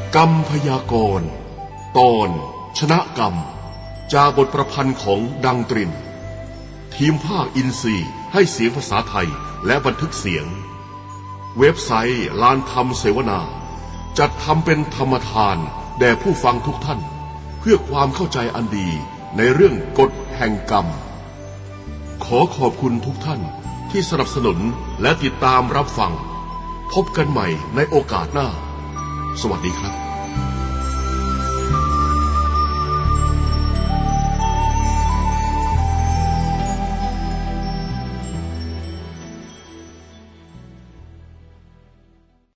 กรรมพยากรณ์ตอนชนะกรรมจากบทประพันธ์ของดังตรินทีมภาคอินทรีย์ให้เสียงภาษาไทยและบันทึกเสียงเว็บไซต์ลานธรรมเสวนาจัดทำเป็นธรรมทานแด่ผู้ฟังทุกท่านเพื่อความเข้าใจอันดีในเรื่องกฎแห่งกรรมขอขอบคุณทุกท่านที่สนับสนุนและติดตามรับฟังพบกันใหม่ในโอกาสหน้าสวัสดีครับ